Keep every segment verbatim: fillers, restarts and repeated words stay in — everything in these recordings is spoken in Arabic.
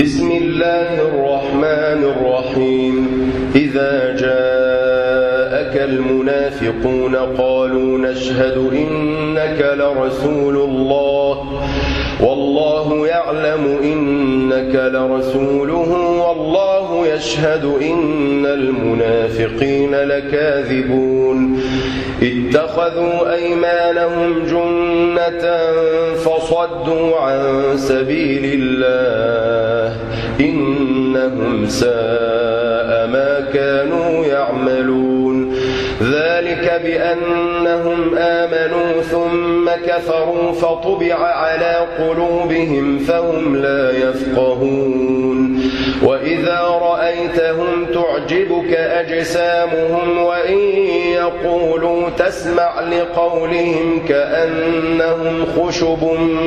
بسم الله الرحمن الرحيم إذا جاءك المنافقون قالوا نشهد إنك لرسول الله والله يعلم إنك لرسوله والله يشهد إن المنافقين لكاذبون اتخذوا أيمانهم جنة فصدوا عن سبيل الله إنهم ساء ما كانوا يعملون ذلك بأنهم آمنوا ثم كفروا فطبع على قلوبهم فهم لا يفقهون وإذا رأيتهم تعجبك أجسامهم وإن يقولوا تسمع لقولهم كأنهم خشب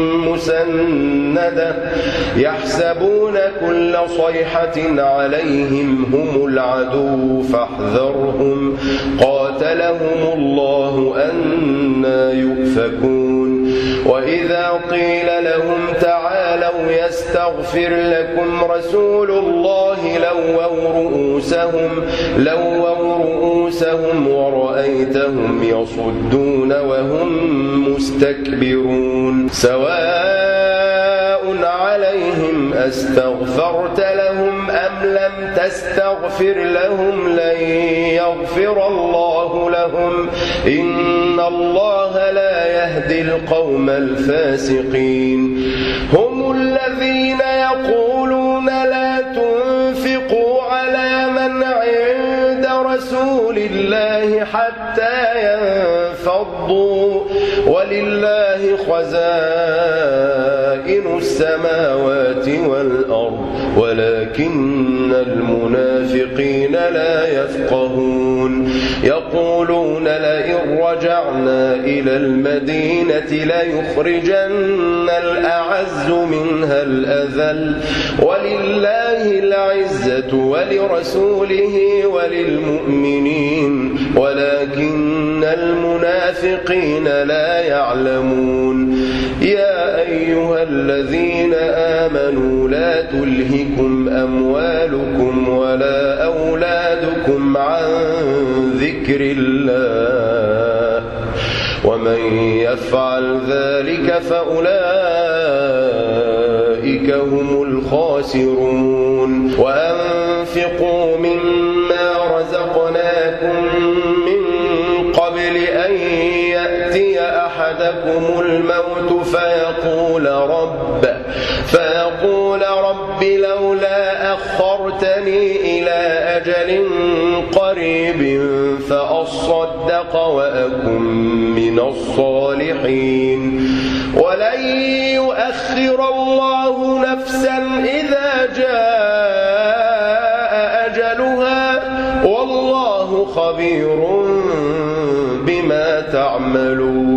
مسندة يحسبون كل صيحة عليهم هم العدو فاحذرهم قاتلهم الله أنى يؤفكون وإذا قيل لهم تعالوا يستغفر لكم رسول الله لووا رؤوسهم لووا رؤوسهم ورأيتهم يصدون وهم مستكبرون سواء عليهم أستغفرت لهم أم لم تستغفر لهم لن يغفر الله لهم إن الله لا يهدي القوم الفاسقين هم الذين يقولون لا تنفقوا على من عند رسول الله حتى ينفضوا ولله خزائن السماوات والأرض ولكن المنافقين لا يفقهون يقولون لئن رجعنا إلى المدينة ليخرجن الأعز منها الأذل ولله العزة ولرسوله وللمؤمنين ولكن المنافقين لا يعلمون يا أيها الذين آمنوا لا تلهكم أموالكم ولا أولادكم عن ذكر الله ومن يفعل ذلك فأولئك هم الخاسرون وأنفقوا مما رزقناكم من قبل أن يأتي أحدكم الموت فيقول رب فيقول رب لولا أخرتني إلى أجل قريب فأصدق وأكن من الصالحين ولن يؤخر الله نفسا إذا جاء أجلها والله خبير بما تعملون